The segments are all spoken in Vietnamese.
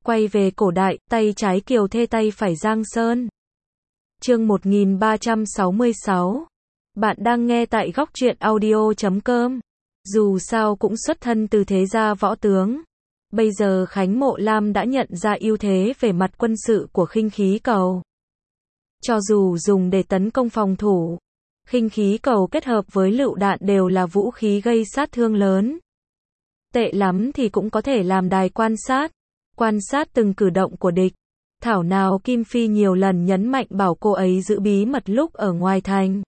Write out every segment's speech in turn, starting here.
Quay về cổ đại, tay trái Kiều Thê tay phải Giang Sơn. Chương 1366. Bạn đang nghe tại góc truyện audio.com. Dù sao cũng xuất thân từ thế gia võ tướng. Bây giờ Khánh Mộ Lam đã nhận ra ưu thế về mặt quân sự của khinh khí cầu. Cho dù dùng để tấn công phòng thủ, khinh khí cầu kết hợp với lựu đạn đều là vũ khí gây sát thương lớn. Tệ lắm thì cũng có thể làm đài quan sát từng cử động của địch. Thảo nào Kim Phi nhiều lần nhấn mạnh bảo cô ấy giữ bí mật lúc ở ngoài thành.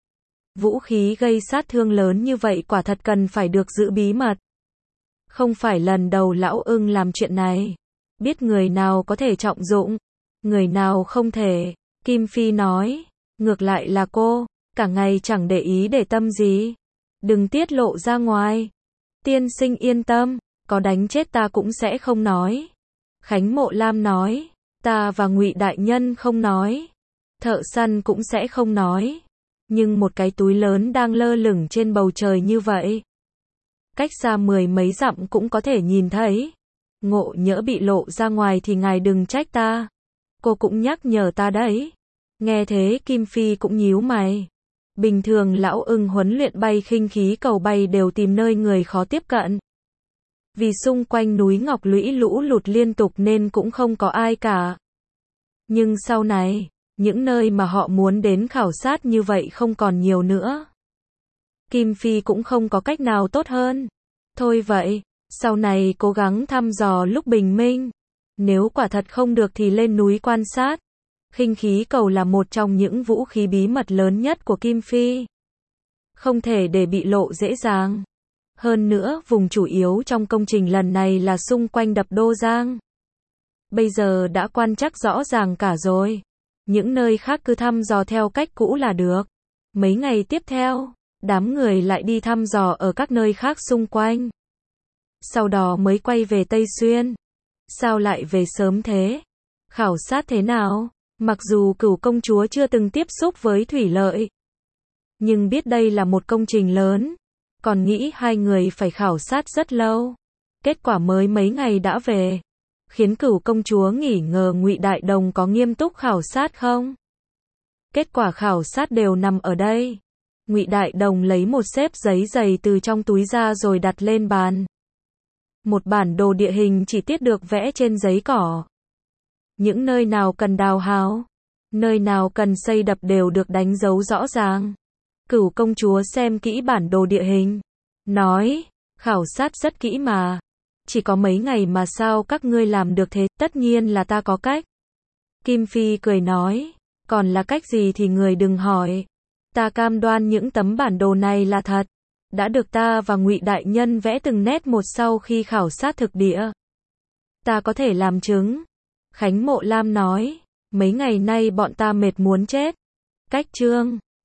Vũ khí gây sát thương lớn như vậy quả thật cần phải được giữ bí mật. Không phải lần đầu Lão Ưng làm chuyện này. Biết người nào có thể trọng dụng, người nào không thể. Kim Phi nói, ngược lại là cô, cả ngày chẳng để ý để tâm gì. Đừng tiết lộ ra ngoài. Tiên sinh yên tâm, có đánh chết ta cũng sẽ không nói. Khánh Mộ Lam nói, ta và Ngụy đại nhân không nói. Thợ săn cũng sẽ không nói. Nhưng một cái túi lớn đang lơ lửng trên bầu trời như vậy. Cách xa 10 mấy dặm cũng có thể nhìn thấy. Ngộ nhỡ bị lộ ra ngoài thì ngài đừng trách ta. Cô cũng nhắc nhở ta đấy. Nghe thế Kim Phi cũng nhíu mày. Bình thường Lão Ưng huấn luyện bay khinh khí cầu bay đều tìm nơi người khó tiếp cận. Vì xung quanh núi Ngọc Lũy lũ lụt liên tục nên cũng không có ai cả. Nhưng sau này, những nơi mà họ muốn đến khảo sát như vậy không còn nhiều nữa. Kim Phi cũng không có cách nào tốt hơn. Thôi vậy, sau này cố gắng thăm dò lúc bình minh. Nếu quả thật không được thì lên núi quan sát. Khinh khí cầu là một trong những vũ khí bí mật lớn nhất của Kim Phi. Không thể để bị lộ dễ dàng. Hơn nữa, vùng chủ yếu trong công trình lần này là xung quanh đập Đô Giang. Bây giờ đã quan trắc rõ ràng cả rồi. Những nơi khác cứ thăm dò theo cách cũ là được. Mấy ngày tiếp theo, đám người lại đi thăm dò ở các nơi khác xung quanh. Sau đó mới quay về Tây Xuyên. Sao lại về sớm thế? Khảo sát thế nào? Mặc dù Cửu công chúa chưa từng tiếp xúc với thủy lợi, nhưng biết đây là một công trình lớn, còn nghĩ hai người phải khảo sát rất lâu. Kết quả mới mấy ngày đã về, khiến Cửu công chúa nghỉ ngờ Ngụy Đại Đồng có nghiêm túc khảo sát không. Kết quả khảo sát đều nằm ở đây. Ngụy Đại Đồng lấy một xếp giấy dày từ trong túi ra rồi đặt lên bàn. Một bản đồ địa hình chi tiết được vẽ trên giấy cỏ. Những nơi nào cần đào hào, nơi nào cần xây đập đều được đánh dấu rõ ràng. Cửu công chúa xem kỹ bản đồ địa hình, nói, khảo sát rất kỹ mà. Chỉ có mấy ngày mà sao các ngươi làm được thế? Tất nhiên là ta có cách. Kim Phi cười nói, còn là cách gì thì người đừng hỏi. Ta cam đoan những tấm bản đồ này là thật. Đã được ta và Ngụy đại nhân vẽ từng nét một sau khi khảo sát thực địa. Ta có thể làm chứng. Khánh Mộ Lam nói, mấy ngày nay bọn ta mệt muốn chết. Cách chương